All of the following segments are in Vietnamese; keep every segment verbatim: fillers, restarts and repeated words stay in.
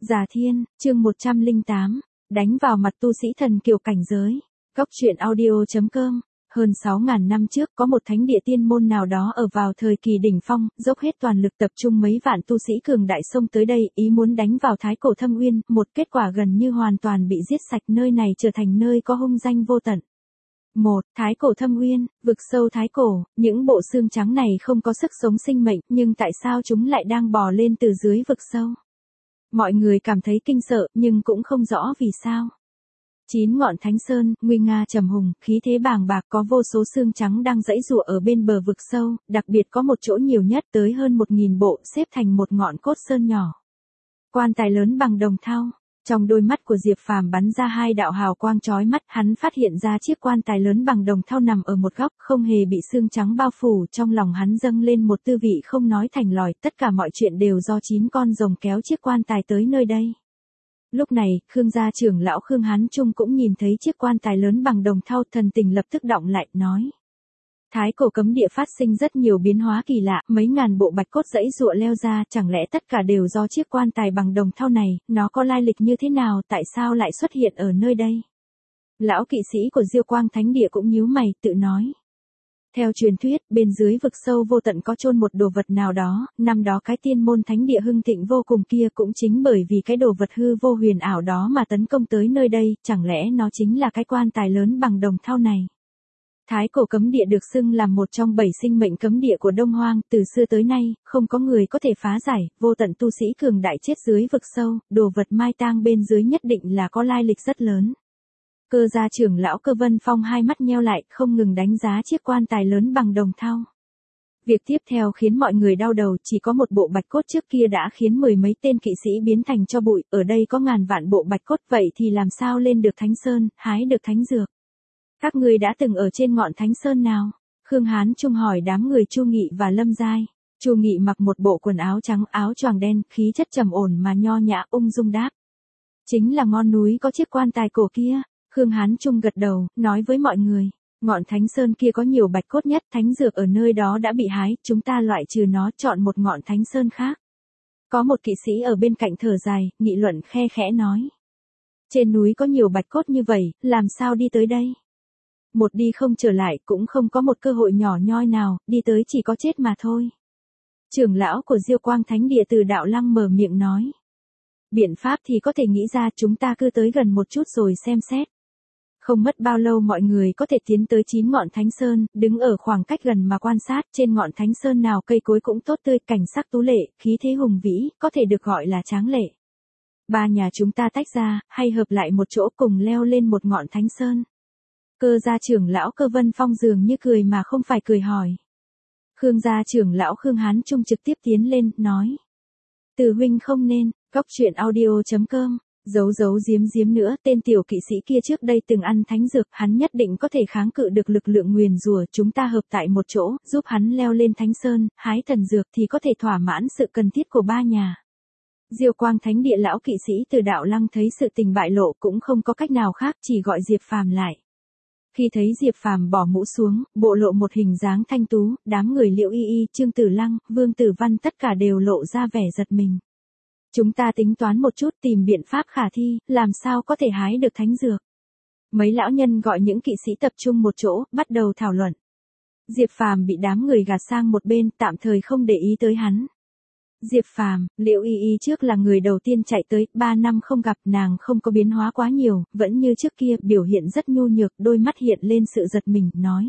Già Thiên, chương một trăm lẻ tám, đánh vào mặt tu sĩ thần kiều cảnh giới. Góc truyện audio.com. Hơn sáu ngàn năm trước có một thánh địa tiên môn nào đó ở vào thời kỳ đỉnh phong, dốc hết toàn lực tập trung mấy vạn tu sĩ cường đại xông tới đây, ý muốn đánh vào Thái Cổ Thâm Uyên, một kết quả gần như hoàn toàn bị giết sạch, nơi này trở thành nơi có hung danh vô tận. một. Thái Cổ Thâm Uyên, vực sâu Thái Cổ, những bộ xương trắng này không có sức sống sinh mệnh, nhưng tại sao chúng lại đang bò lên từ dưới vực sâu? Mọi người cảm thấy kinh sợ, nhưng cũng không rõ vì sao. Chín ngọn Thánh Sơn, nguy nga trầm hùng, khí thế bàng bạc, có vô số xương trắng đang giãy giụa ở bên bờ vực sâu, đặc biệt có một chỗ nhiều nhất tới hơn một nghìn bộ, xếp thành một ngọn cốt sơn nhỏ. Quan tài lớn bằng đồng thau. Trong đôi mắt của Diệp Phàm bắn ra hai đạo hào quang chói mắt, hắn phát hiện ra chiếc quan tài lớn bằng đồng thau nằm ở một góc, không hề bị xương trắng bao phủ, trong lòng hắn dâng lên một tư vị không nói thành lời, tất cả mọi chuyện đều do chín con rồng kéo chiếc quan tài tới nơi đây. Lúc này, Khương gia trưởng lão Khương Hán Trung cũng nhìn thấy chiếc quan tài lớn bằng đồng thau, thần tình lập tức động lại, nói: Thái Cổ cấm địa phát sinh rất nhiều biến hóa kỳ lạ, mấy ngàn bộ bạch cốt giãy giụa leo ra, chẳng lẽ tất cả đều do chiếc quan tài bằng đồng thau này, nó có lai lịch như thế nào, tại sao lại xuất hiện ở nơi đây? Lão kỵ sĩ của Diêu Quang Thánh Địa cũng nhíu mày, tự nói: Theo truyền thuyết, bên dưới vực sâu vô tận có chôn một đồ vật nào đó, năm đó cái tiên môn thánh địa hưng thịnh vô cùng kia cũng chính bởi vì cái đồ vật hư vô huyền ảo đó mà tấn công tới nơi đây, chẳng lẽ nó chính là cái quan tài lớn bằng đồng thau này? Thái Cổ cấm địa được xưng là một trong bảy sinh mệnh cấm địa của Đông Hoang, từ xưa tới nay, không có người có thể phá giải, vô tận tu sĩ cường đại chết dưới vực sâu, đồ vật mai tang bên dưới nhất định là có lai lịch rất lớn. Cơ gia trưởng lão Cơ Vân Phong hai mắt nheo lại, không ngừng đánh giá chiếc quan tài lớn bằng đồng thau. Việc tiếp theo khiến mọi người đau đầu, chỉ có một bộ bạch cốt trước kia đã khiến mười mấy tên kỵ sĩ biến thành tro bụi, ở đây có ngàn vạn bộ bạch cốt, vậy thì làm sao lên được Thánh Sơn, hái được thánh dược? Các ngươi đã từng ở trên ngọn Thánh Sơn nào? Khương Hán Trung hỏi đám người Chu Nghị và Lâm Giai. Chu Nghị mặc một bộ quần áo trắng, áo choàng đen, khí chất trầm ổn mà nho nhã, ung dung đáp: Chính là ngọn núi có chiếc quan tài cổ kia. Khương Hán Trung gật đầu, nói với mọi người: Ngọn Thánh Sơn kia có nhiều bạch cốt nhất, thánh dược ở nơi đó đã bị hái, chúng ta loại trừ nó, chọn một ngọn Thánh Sơn khác. Có một kỵ sĩ ở bên cạnh thở dài, nghị luận khe khẽ nói: Trên núi có nhiều bạch cốt như vậy, làm sao đi tới đây? Một đi không trở lại, cũng không có một cơ hội nhỏ nhoi nào, đi tới chỉ có chết mà thôi. Trưởng lão của Diêu Quang Thánh Địa Từ Đạo Lăng mở miệng nói: Biện pháp thì có thể nghĩ ra, chúng ta cứ tới gần một chút rồi xem xét. Không mất bao lâu mọi người có thể tiến tới chín ngọn Thánh Sơn, đứng ở khoảng cách gần mà quan sát, trên ngọn Thánh Sơn nào cây cối cũng tốt tươi, cảnh sắc tú lệ, khí thế hùng vĩ, có thể được gọi là tráng lệ. Ba nhà chúng ta tách ra, hay hợp lại một chỗ cùng leo lên một ngọn Thánh Sơn? Cơ gia trưởng lão Cơ Vân Phong dường như cười mà không phải cười hỏi. Khương gia trưởng lão Khương Hán Trung trực tiếp tiến lên, nói: Từ huynh không nên. Góc truyện audio.com. Giấu giấu giếm giếm nữa, tên tiểu kỵ sĩ kia trước đây từng ăn thánh dược, hắn nhất định có thể kháng cự được lực lượng nguyền rủa, chúng ta hợp tại một chỗ, giúp hắn leo lên Thánh Sơn, hái thần dược thì có thể thỏa mãn sự cần thiết của ba nhà. Diêu Quang Thánh Địa lão kỵ sĩ Từ Đạo Lăng thấy sự tình bại lộ cũng không có cách nào khác, chỉ gọi Diệp Phàm lại. Khi thấy Diệp Phàm bỏ mũ xuống, bộ lộ một hình dáng thanh tú, đám người Liễu Y Y, Trương Tử Lăng, Vương Tử Văn tất cả đều lộ ra vẻ giật mình. Chúng ta tính toán một chút, tìm biện pháp khả thi, làm sao có thể hái được thánh dược. Mấy lão nhân gọi những kỵ sĩ tập trung một chỗ, bắt đầu thảo luận. Diệp Phàm bị đám người gạt sang một bên, tạm thời không để ý tới hắn. Diệp Phàm, Liễu Y Y trước là người đầu tiên chạy tới, ba năm không gặp, nàng không có biến hóa quá nhiều, vẫn như trước kia, biểu hiện rất nhu nhược, đôi mắt hiện lên sự giật mình, nói: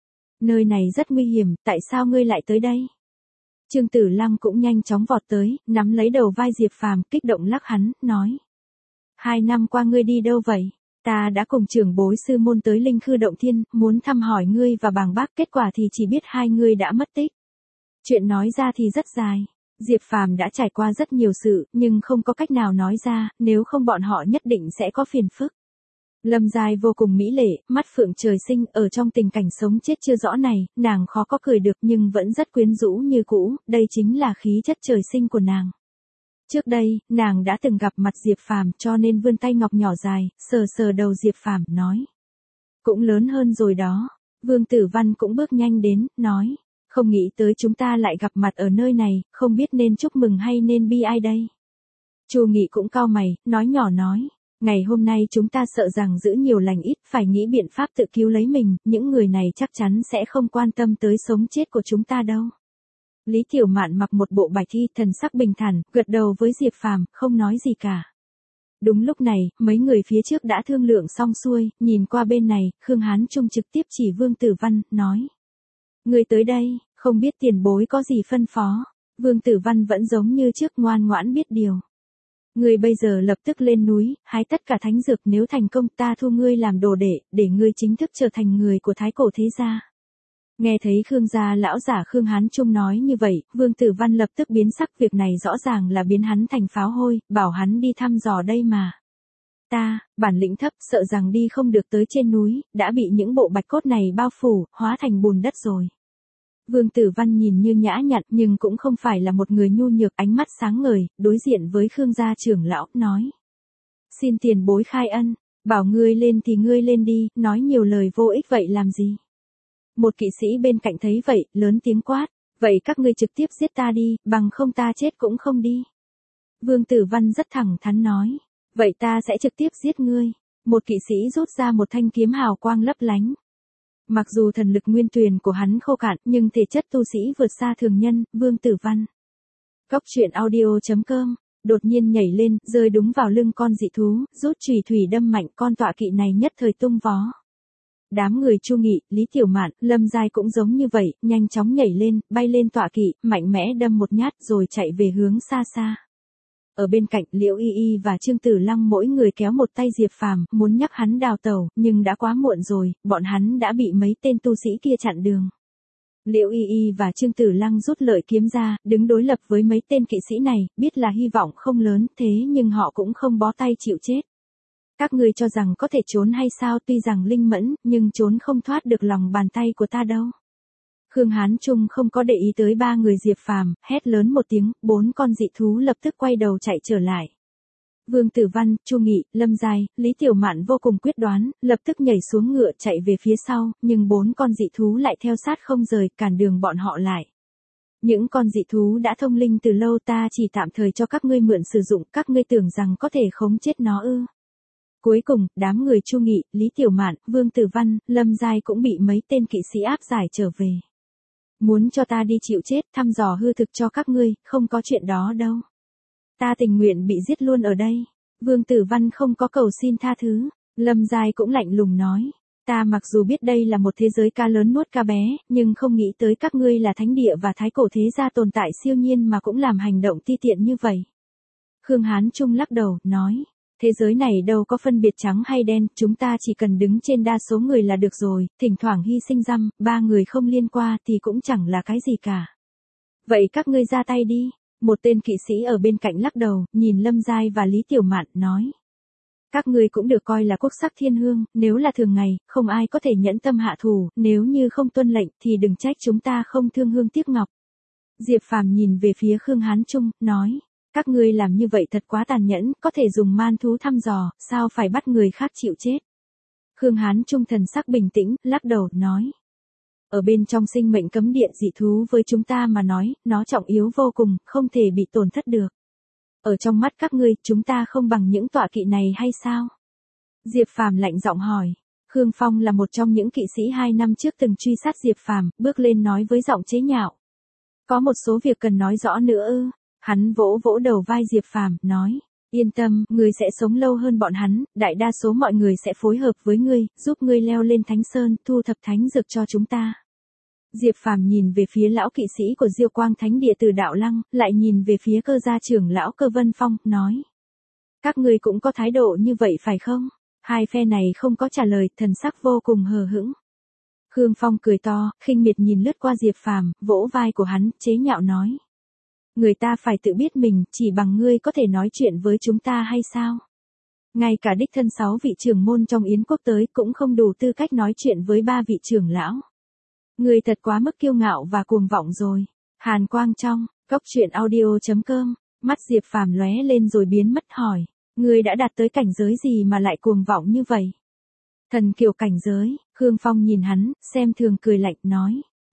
Nơi này rất nguy hiểm, tại sao ngươi lại tới đây? Trương Tử Lăng cũng nhanh chóng vọt tới, nắm lấy đầu vai Diệp Phàm, kích động lắc hắn, nói: Hai năm qua ngươi đi đâu vậy? Ta đã cùng trưởng bối sư môn tới Linh Khư Động Thiên, muốn thăm hỏi ngươi và bàng bác, kết quả thì chỉ biết hai ngươi đã mất tích. Chuyện nói ra thì rất dài. Diệp Phàm đã trải qua rất nhiều sự, nhưng không có cách nào nói ra, nếu không bọn họ nhất định sẽ có phiền phức. Lâm Giai vô cùng mỹ lệ, mắt phượng trời sinh, ở trong tình cảnh sống chết chưa rõ này, nàng khó có cười được nhưng vẫn rất quyến rũ như cũ, đây chính là khí chất trời sinh của nàng. Trước đây, nàng đã từng gặp mặt Diệp Phàm, cho nên vươn tay ngọc nhỏ dài, sờ sờ đầu Diệp Phàm, nói: Cũng lớn hơn rồi đó. Vương Tử Văn cũng bước nhanh đến, nói: Không nghĩ tới chúng ta lại gặp mặt ở nơi này, không biết nên chúc mừng hay nên bi ai đây. Chu Nghị cũng cau mày, nói nhỏ nói, ngày hôm nay chúng ta sợ rằng giữ nhiều lành ít, phải nghĩ biện pháp tự cứu lấy mình, những người này chắc chắn sẽ không quan tâm tới sống chết của chúng ta đâu. Lý Tiểu Mạn mặc một bộ bạch y, thần sắc bình thản, gật đầu với Diệp Phàm, không nói gì cả. Đúng lúc này, mấy người phía trước đã thương lượng xong xuôi, nhìn qua bên này, Khương Hán Trung trực tiếp chỉ Vương Tử Văn, nói. Người tới đây, không biết tiền bối có gì phân phó. Vương Tử Văn vẫn giống như trước ngoan ngoãn biết điều. Ngươi bây giờ lập tức lên núi, hái tất cả thánh dược, nếu thành công ta thu ngươi làm đồ đệ, để ngươi chính thức trở thành người của thái cổ thế gia. Nghe thấy Khương gia lão giả Khương Hán Trung nói như vậy, Vương Tử Văn lập tức biến sắc, việc này rõ ràng là biến hắn thành pháo hôi, bảo hắn đi thăm dò đây mà. Ta, bản lĩnh thấp, sợ rằng đi không được tới trên núi, đã bị những bộ bạch cốt này bao phủ, hóa thành bùn đất rồi. Vương Tử Văn nhìn như nhã nhặn nhưng cũng không phải là một người nhu nhược, ánh mắt sáng ngời, đối diện với Khương gia trưởng lão, nói. Xin tiền bối khai ân, bảo ngươi lên thì ngươi lên đi, nói nhiều lời vô ích vậy làm gì. Một kỵ sĩ bên cạnh thấy vậy, lớn tiếng quát, vậy các ngươi trực tiếp giết ta đi, bằng không ta chết cũng không đi. Vương Tử Văn rất thẳng thắn nói, vậy ta sẽ trực tiếp giết ngươi. Một kỵ sĩ rút ra một thanh kiếm hào quang lấp lánh. Mặc dù thần lực nguyên tuyền của hắn khô cạn, nhưng thể chất tu sĩ vượt xa thường nhân, Vương Tử Văn. Cốc truyện audio chấm com, đột nhiên nhảy lên, rơi đúng vào lưng con dị thú, rút chùy thủy đâm mạnh, con tọa kỵ này nhất thời tung vó. Đám người Chu Nghị, Lý Tiểu Mạn, Lâm Giai cũng giống như vậy, nhanh chóng nhảy lên, bay lên tọa kỵ, mạnh mẽ đâm một nhát rồi chạy về hướng xa xa. Ở bên cạnh, Liễu Y Y và Trương Tử Lăng mỗi người kéo một tay Diệp Phàm, muốn nhắc hắn đào tẩu, nhưng đã quá muộn rồi, bọn hắn đã bị mấy tên tu sĩ kia chặn đường. Liễu Y Y và Trương Tử Lăng rút lợi kiếm ra, đứng đối lập với mấy tên kỵ sĩ này, biết là hy vọng không lớn, thế nhưng họ cũng không bó tay chịu chết. Các ngươi cho rằng có thể trốn hay sao, tuy rằng linh mẫn, nhưng trốn không thoát được lòng bàn tay của ta đâu. Khương Hán Trung không có để ý tới ba người Diệp Phàm, hét lớn một tiếng, bốn con dị thú lập tức quay đầu chạy trở lại. Vương Tử Văn, Chu Nghị, Lâm Giai, Lý Tiểu Mạn vô cùng quyết đoán, lập tức nhảy xuống ngựa chạy về phía sau, nhưng bốn con dị thú lại theo sát không rời, cản đường bọn họ lại. Những con dị thú đã thông linh từ lâu, ta chỉ tạm thời cho các ngươi mượn sử dụng, các ngươi tưởng rằng có thể khống chết nó ư? Cuối cùng, đám người Chu Nghị, Lý Tiểu Mạn, Vương Tử Văn, Lâm Giai cũng bị mấy tên kỵ sĩ áp giải trở về. Muốn cho ta đi chịu chết, thăm dò hư thực cho các ngươi, không có chuyện đó đâu. Ta tình nguyện bị giết luôn ở đây. Vương Tử Văn không có cầu xin tha thứ. Lâm Giai cũng lạnh lùng nói. Ta mặc dù biết đây là một thế giới ca lớn nuốt ca bé, nhưng không nghĩ tới các ngươi là thánh địa và thái cổ thế gia tồn tại siêu nhiên mà cũng làm hành động ti tiện như vậy. Khương Hán Trung lắc đầu, nói. Thế giới này đâu có phân biệt trắng hay đen, chúng ta chỉ cần đứng trên đa số người là được rồi, thỉnh thoảng hy sinh răm, ba người không liên qua thì cũng chẳng là cái gì cả. Vậy các ngươi ra tay đi. Một tên kỵ sĩ ở bên cạnh lắc đầu, nhìn Lâm Giai và Lý Tiểu Mạn, nói. Các ngươi cũng được coi là quốc sắc thiên hương, nếu là thường ngày, không ai có thể nhẫn tâm hạ thủ, nếu như không tuân lệnh thì đừng trách chúng ta không thương hương tiếc ngọc. Diệp Phàm nhìn về phía Khương Hán Trung, nói. Các ngươi làm như vậy thật quá tàn nhẫn, có thể dùng man thú thăm dò, sao phải bắt người khác chịu chết. Khương Hán Trung thần sắc bình tĩnh, lắc đầu, nói. Ở bên trong sinh mệnh cấm địa dị thú với chúng ta mà nói, nó trọng yếu vô cùng, không thể bị tổn thất được. Ở trong mắt các ngươi, chúng ta không bằng những tọa kỵ này hay sao? Diệp Phàm lạnh giọng hỏi. Khương Phong là một trong những kỵ sĩ hai năm trước từng truy sát Diệp Phàm, bước lên nói với giọng chế nhạo. Có một số việc cần nói rõ nữa ư? Hắn vỗ vỗ đầu vai Diệp Phàm, nói, yên tâm, ngươi sẽ sống lâu hơn bọn hắn, đại đa số mọi người sẽ phối hợp với ngươi, giúp ngươi leo lên Thánh Sơn, thu thập thánh dược cho chúng ta. Diệp Phàm nhìn về phía lão kỵ sĩ của Diêu Quang Thánh Địa Từ Đạo Lăng, lại nhìn về phía Cơ gia trưởng lão Cơ Vân Phong, nói. Các ngươi cũng có thái độ như vậy phải không? Hai phe này không có trả lời, thần sắc vô cùng hờ hững. Khương Phong cười to, khinh miệt nhìn lướt qua Diệp Phàm, vỗ vai của hắn, chế nhạo nói. Người ta phải tự biết mình, chỉ bằng ngươi có thể nói chuyện với chúng ta hay sao? Ngay cả đích thân sáu vị trưởng môn trong Yến quốc tới cũng không đủ tư cách nói chuyện với ba vị trưởng lão. Ngươi thật quá mức kiêu ngạo và cuồng vọng rồi. Hàn Quang trong, cốc truyện audio chấm com, mắt Diệp Phàm lóe lên rồi biến mất, hỏi. Ngươi đã đạt tới cảnh giới gì mà lại cuồng vọng như vậy? Thần kiều cảnh giới, Khương Phong nhìn hắn, xem thường cười lạnh, nói.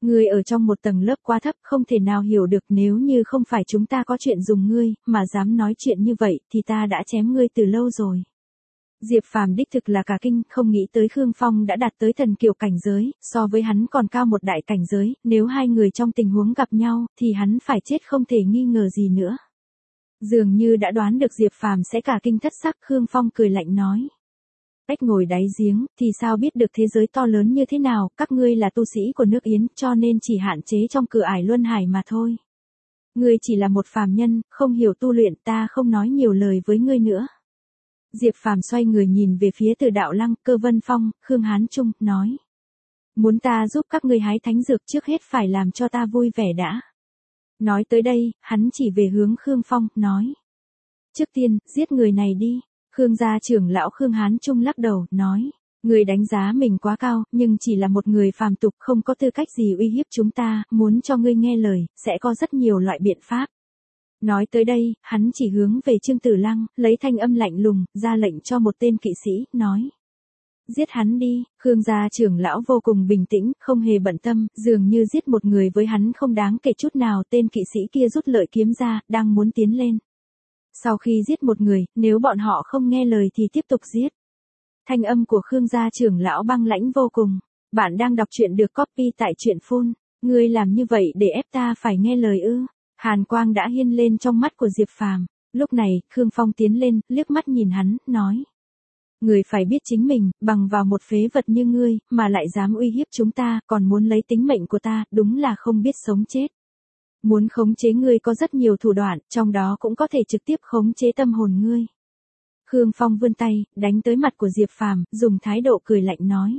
Ngươi ở trong một tầng lớp quá thấp, không thể nào hiểu được, nếu như không phải chúng ta có chuyện dùng ngươi, mà dám nói chuyện như vậy, thì ta đã chém ngươi từ lâu rồi. Diệp Phàm đích thực là cả kinh, không nghĩ tới Khương Phong đã đạt tới thần kiều cảnh giới, so với hắn còn cao một đại cảnh giới, nếu hai người trong tình huống gặp nhau, thì hắn phải chết không thể nghi ngờ gì nữa. Dường như đã đoán được Diệp Phàm sẽ cả kinh thất sắc, Khương Phong cười lạnh nói. Cách ngồi đáy giếng, thì sao biết được thế giới to lớn như thế nào, các ngươi là tu sĩ của nước Yến, cho nên chỉ hạn chế trong cửa ải luân hải mà thôi. Ngươi chỉ là một phàm nhân, không hiểu tu luyện, ta không nói nhiều lời với ngươi nữa. Diệp Phàm xoay người nhìn về phía Từ Đạo Lăng, Cơ Vân Phong, Khương Hán Trung, nói. Muốn ta giúp các ngươi hái thánh dược, trước hết phải làm cho ta vui vẻ đã. Nói tới đây, hắn chỉ về hướng Khương Phong, nói. Trước tiên, giết người này đi. Khương gia trưởng lão Khương Hán Trung lắc đầu, nói. Người đánh giá mình quá cao, nhưng chỉ là một người phàm tục, không có tư cách gì uy hiếp chúng ta, muốn cho ngươi nghe lời, sẽ có rất nhiều loại biện pháp. Nói tới đây, hắn chỉ hướng về Trương Tử Lăng, lấy thanh âm lạnh lùng, ra lệnh cho một tên kỵ sĩ, nói. Giết hắn đi. Khương gia trưởng lão vô cùng bình tĩnh, không hề bận tâm, dường như giết một người với hắn không đáng kể chút nào. Tên kỵ sĩ kia rút lợi kiếm ra, đang muốn tiến lên. Sau khi giết một người, nếu bọn họ không nghe lời thì tiếp tục giết. Thanh âm của Khương gia trưởng lão băng lãnh vô cùng. Bạn đang đọc truyện được copy tại truyện phun. Ngươi làm như vậy để ép ta phải nghe lời ư? Hàn quang đã hiên lên trong mắt của Diệp Phàm. Lúc này, Khương Phong tiến lên, liếc mắt nhìn hắn, nói. Người phải biết chính mình, bằng vào một phế vật như ngươi, mà lại dám uy hiếp chúng ta, còn muốn lấy tính mệnh của ta, đúng là không biết sống chết. Muốn khống chế ngươi có rất nhiều thủ đoạn, trong đó cũng có thể trực tiếp khống chế tâm hồn ngươi. Khương Phong vươn tay, đánh tới mặt của Diệp Phàm, dùng thái độ cười lạnh nói.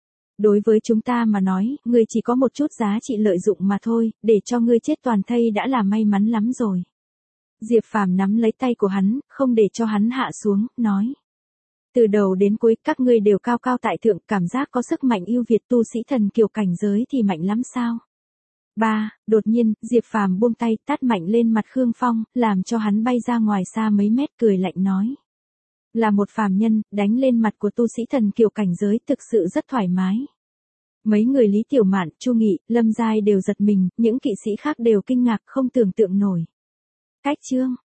Đối với chúng ta mà nói, ngươi chỉ có một chút giá trị lợi dụng mà thôi, để cho ngươi chết toàn thây đã là may mắn lắm rồi. Diệp Phàm nắm lấy tay của hắn, không để cho hắn hạ xuống, nói. Từ đầu đến cuối, các ngươi đều cao cao tại thượng, cảm giác có sức mạnh ưu việt, tu sĩ thần kiều cảnh giới thì mạnh lắm sao? Ba, đột nhiên, Diệp Phàm buông tay, tát mạnh lên mặt Khương Phong, làm cho hắn bay ra ngoài xa mấy mét, cười lạnh nói. Là một phàm nhân, đánh lên mặt của tu sĩ thần kiều cảnh giới, thực sự rất thoải mái. Mấy người Lý Tiểu Mạn, Chu Nghị, Lâm Giai đều giật mình, những kỵ sĩ khác đều kinh ngạc không tưởng tượng nổi. Cách chương.